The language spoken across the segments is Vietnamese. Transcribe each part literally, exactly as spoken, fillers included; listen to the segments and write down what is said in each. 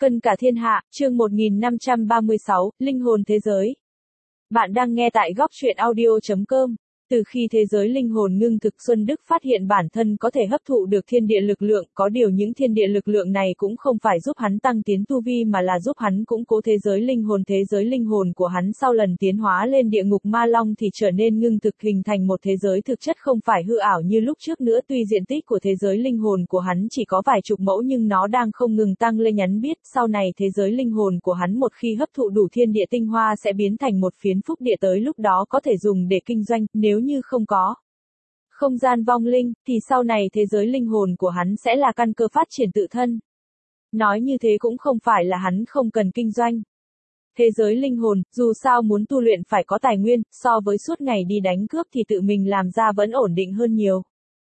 Cân cả thiên hạ, chương một nghìn năm trăm ba mươi sáu, Linh hồn thế giới. Bạn đang nghe tại góc truyện audio chấm com. Từ khi thế giới linh hồn ngưng thực, Xuân Đức phát hiện bản thân có thể hấp thụ được thiên địa lực lượng, có điều những thiên địa lực lượng này cũng không phải giúp hắn tăng tiến tu vi mà là giúp hắn củng cố thế giới linh hồn. Thế giới linh hồn của hắn sau lần tiến hóa lên địa ngục ma long thì trở nên ngưng thực, hình thành một thế giới thực chất không phải hư ảo như lúc trước nữa. Tuy diện tích của thế giới linh hồn của hắn chỉ có vài chục mẫu nhưng nó đang không ngừng tăng lên. Nhắn biết, sau này thế giới linh hồn của hắn một khi hấp thụ đủ thiên địa tinh hoa sẽ biến thành một phiến phúc địa, tới lúc đó có thể dùng để kinh doanh. Nếu như không có không gian vong linh, thì sau này thế giới linh hồn của hắn sẽ là căn cơ phát triển tự thân. Nói như thế cũng không phải là hắn không cần kinh doanh. Thế giới linh hồn, dù sao muốn tu luyện phải có tài nguyên, so với suốt ngày đi đánh cướp thì tự mình làm ra vẫn ổn định hơn nhiều.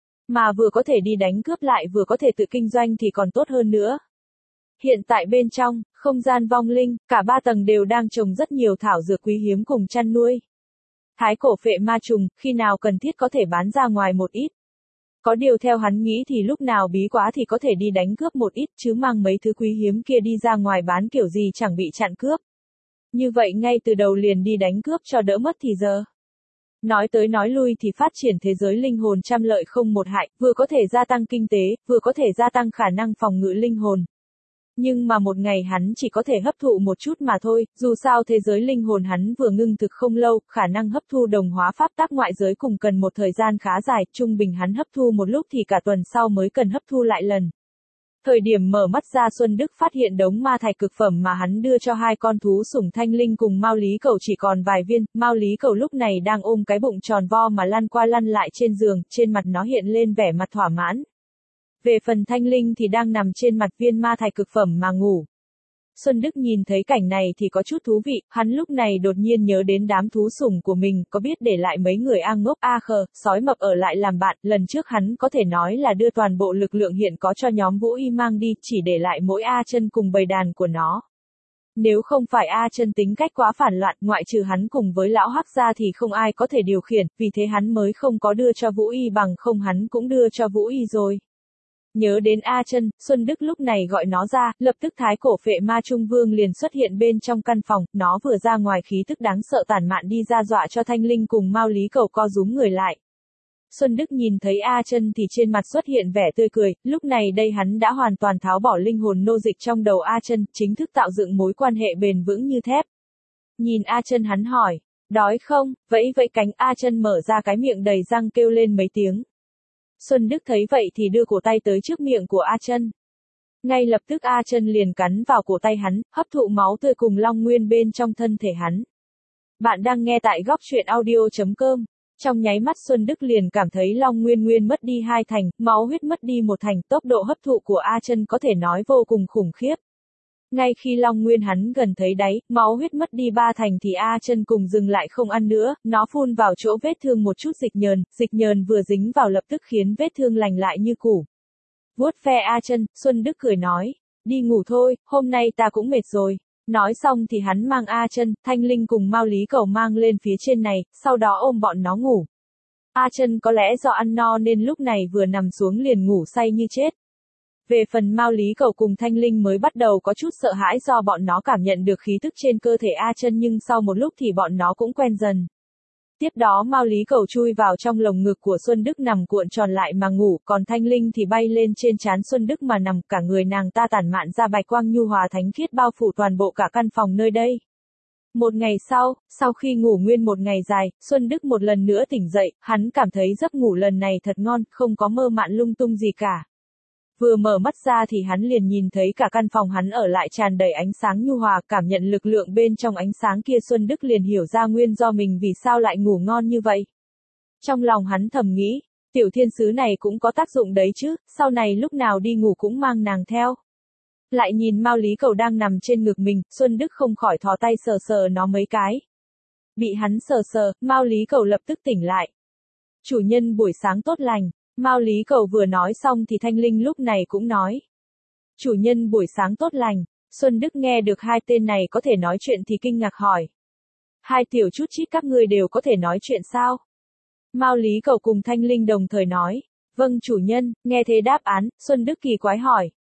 Mà vừa có thể đi đánh cướp lại vừa có thể tự kinh doanh thì còn tốt hơn nữa. Hiện tại bên trong không gian vong linh, cả ba tầng đều đang trồng rất nhiều thảo dược quý hiếm cùng chăn nuôi. Thái cổ phệ ma trùng, khi nào cần thiết có thể bán ra ngoài một ít. Có điều theo hắn nghĩ thì lúc nào bí quá thì có thể đi đánh cướp một ít, chứ mang mấy thứ quý hiếm kia đi ra ngoài bán kiểu gì chẳng bị chặn cướp. Như vậy ngay từ đầu liền đi đánh cướp cho đỡ mất thì giờ. Nói tới nói lui thì phát triển thế giới linh hồn trăm lợi không một hại, vừa có thể gia tăng kinh tế, vừa có thể gia tăng khả năng phòng ngự linh hồn. Nhưng mà một ngày hắn chỉ có thể hấp thụ một chút mà thôi, dù sao thế giới linh hồn hắn vừa ngưng thực không lâu, khả năng hấp thu đồng hóa pháp tắc ngoại giới cùng cần một thời gian khá dài, trung bình hắn hấp thu một lúc thì cả tuần sau mới cần hấp thu lại lần. Thời điểm mở mắt ra, Xuân Đức phát hiện đống ma thạch cực phẩm mà hắn đưa cho hai con thú sủng Thanh Linh cùng Mao Lý Cầu chỉ còn vài viên. Mao Lý Cầu lúc này đang ôm cái bụng tròn vo mà lăn qua lăn lại trên giường, trên mặt nó hiện lên vẻ mặt thỏa mãn. Về phần Thanh Linh thì đang nằm trên mặt viên ma thạch cực phẩm mà ngủ. Xuân Đức nhìn thấy cảnh này thì có chút thú vị, hắn lúc này đột nhiên nhớ đến đám thú sủng của mình, có biết để lại mấy người A Ngốc, A Khờ, Sói Mập ở lại làm bạn. Lần trước hắn có thể nói là đưa toàn bộ lực lượng hiện có cho nhóm Vũ Y mang đi, chỉ để lại mỗi A Chân cùng bầy đàn của nó. Nếu không phải A Chân tính cách quá phản loạn, ngoại trừ hắn cùng với lão Hắc ra thì không ai có thể điều khiển, vì thế hắn mới không có đưa cho Vũ Y, bằng không hắn cũng đưa cho Vũ Y rồi. Nhớ đến A Chân, Xuân Đức lúc này gọi nó ra, lập tức thái cổ phệ ma trung vương liền xuất hiện bên trong căn phòng, nó vừa ra ngoài khí tức đáng sợ tản mạn đi ra dọa cho Thanh Linh cùng Mao Lý Cầu co rúm người lại. Xuân Đức nhìn thấy A Chân thì trên mặt xuất hiện vẻ tươi cười, lúc này đây hắn đã hoàn toàn tháo bỏ linh hồn nô dịch trong đầu A Chân, chính thức tạo dựng mối quan hệ bền vững như thép. Nhìn A Chân hắn hỏi, đói không, vẫy vẫy cánh. A Chân mở ra cái miệng đầy răng kêu lên mấy tiếng. Xuân Đức thấy vậy thì đưa cổ tay tới trước miệng của A Chân. Ngay lập tức A Chân liền cắn vào cổ tay hắn, hấp thụ máu tươi cùng long nguyên bên trong thân thể hắn. Bạn đang nghe tại góc truyện audio chấm com. Trong nháy mắt Xuân Đức liền cảm thấy long nguyên nguyên mất đi hai thành, máu huyết mất đi một thành, tốc độ hấp thụ của A Chân có thể nói vô cùng khủng khiếp. Ngay khi long nguyên hắn gần thấy đáy, máu huyết mất đi ba thành thì A Chân cùng dừng lại không ăn nữa, nó phun vào chỗ vết thương một chút dịch nhờn, dịch nhờn vừa dính vào lập tức khiến vết thương lành lại như cũ. Vuốt ve A Chân, Xuân Đức cười nói, đi ngủ thôi, hôm nay ta cũng mệt rồi. Nói xong thì hắn mang A Chân, Thanh Linh cùng Mao Lý Cầu mang lên phía trên này, sau đó ôm bọn nó ngủ. A Chân có lẽ do ăn no nên lúc này vừa nằm xuống liền ngủ say như chết. Về phần Mao Lý Cầu cùng Thanh Linh mới bắt đầu có chút sợ hãi do bọn nó cảm nhận được khí tức trên cơ thể A Chân, nhưng sau một lúc thì bọn nó cũng quen dần. Tiếp đó Mao Lý Cầu chui vào trong lồng ngực của Xuân Đức nằm cuộn tròn lại mà ngủ, còn Thanh Linh thì bay lên trên trán Xuân Đức mà nằm, cả người nàng ta tản mạn ra bạch quang nhu hòa thánh khiết bao phủ toàn bộ cả căn phòng nơi đây. Một ngày sau, sau khi ngủ nguyên một ngày dài, Xuân Đức một lần nữa tỉnh dậy, hắn cảm thấy giấc ngủ lần này thật ngon, không có mơ mạn lung tung gì cả. Vừa mở mắt ra thì hắn liền nhìn thấy cả căn phòng hắn ở lại tràn đầy ánh sáng nhu hòa, cảm nhận lực lượng bên trong ánh sáng kia, Xuân Đức liền hiểu ra nguyên do mình vì sao lại ngủ ngon như vậy. Trong lòng hắn thầm nghĩ, tiểu thiên sứ này cũng có tác dụng đấy chứ, sau này lúc nào đi ngủ cũng mang nàng theo. Lại nhìn Mao Lý Cầu đang nằm trên ngực mình, Xuân Đức không khỏi thò tay sờ sờ nó mấy cái. Bị hắn sờ sờ, Mao Lý Cầu lập tức tỉnh lại. Chủ nhân buổi sáng tốt lành. Mao Lý Cầu vừa nói xong thì Thanh Linh lúc này cũng nói. Chủ nhân buổi sáng tốt lành. Xuân Đức nghe được hai tên này có thể nói chuyện thì kinh ngạc hỏi. Hai tiểu chút chít các ngươi đều có thể nói chuyện sao? Mao Lý Cầu cùng Thanh Linh đồng thời nói. Vâng chủ nhân, nghe thế đáp án, Xuân Đức kỳ quái hỏi.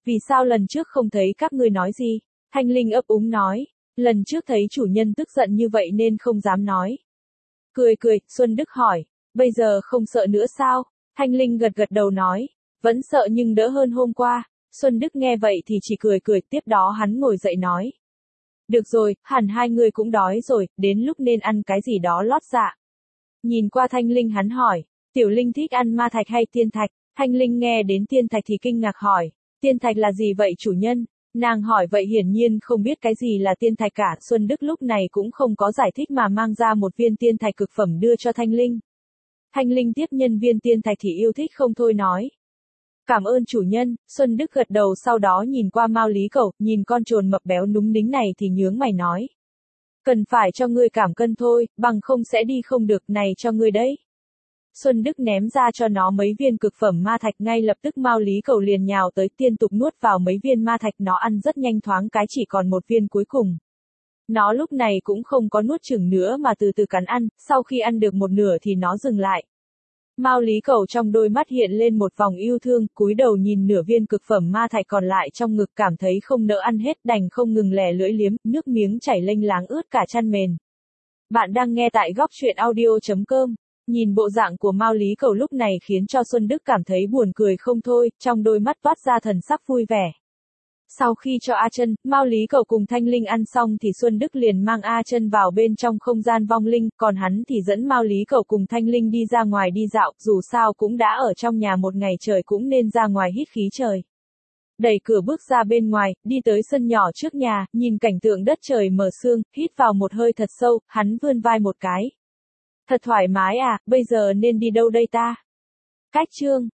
Vì sao lần trước không thấy các ngươi nói gì? Thanh Linh ấp úng nói. Lần trước thấy chủ nhân tức giận như vậy nên không dám nói. Cười cười, Xuân Đức hỏi. Bây giờ không sợ nữa sao? Thanh Linh gật gật đầu nói. Vẫn sợ nhưng đỡ hơn hôm qua. Xuân Đức nghe vậy thì chỉ cười cười, tiếp đó hắn ngồi dậy nói. Được rồi, hẳn hai người cũng đói rồi, đến lúc nên ăn cái gì đó lót dạ. Nhìn qua Thanh Linh hắn hỏi. Tiểu Linh thích ăn ma thạch hay tiên thạch? Thanh Linh nghe đến tiên thạch thì kinh ngạc hỏi. Tiên thạch là gì vậy chủ nhân? Nàng hỏi vậy hiển nhiên không biết cái gì là tiên thạch cả. Xuân Đức lúc này cũng không có giải thích mà mang ra một viên tiên thạch cực phẩm đưa cho Thanh Linh. Thanh Linh tiếp nhân viên tiên thạch thì yêu thích không thôi nói. Cảm ơn chủ nhân. Xuân Đức gật đầu, sau đó nhìn qua Mao Lý Cẩu, nhìn con trồn mập béo núng nính này thì nhướng mày nói. Cần phải cho ngươi cảm cân thôi, bằng không sẽ đi không được, này cho ngươi đấy. Xuân Đức ném ra cho nó mấy viên cực phẩm ma thạch, ngay lập tức Mao Lý Cẩu liền nhào tới tiên tục nuốt vào mấy viên ma thạch, nó ăn rất nhanh, thoáng cái chỉ còn một viên cuối cùng. Nó lúc này cũng không có nuốt chửng nữa mà từ từ cắn ăn, sau khi ăn được một nửa thì nó dừng lại. Mao Lý Cẩu trong đôi mắt hiện lên một vòng yêu thương, cúi đầu nhìn nửa viên cực phẩm ma thạch còn lại trong ngực, cảm thấy không nỡ ăn hết, đành không ngừng lè lưỡi liếm, nước miếng chảy lênh láng ướt cả chăn mền. Bạn đang nghe tại góc truyện audio chấm com. Nhìn bộ dạng của Mao Lý Cẩu lúc này khiến cho Xuân Đức cảm thấy buồn cười không thôi, trong đôi mắt toát ra thần sắc vui vẻ. Sau khi cho A Chân, Mao Lý Cẩu cùng Thanh Linh ăn xong thì Xuân Đức liền mang A Chân vào bên trong không gian vong linh, còn hắn thì dẫn Mao Lý Cẩu cùng Thanh Linh đi ra ngoài đi dạo, dù sao cũng đã ở trong nhà một ngày trời cũng nên ra ngoài hít khí trời. Đẩy cửa bước ra bên ngoài, đi tới sân nhỏ trước nhà, nhìn cảnh tượng đất trời mờ sương, hít vào một hơi thật sâu, hắn vươn vai một cái. Thật thoải mái à, bây giờ nên đi đâu đây ta? Cách chương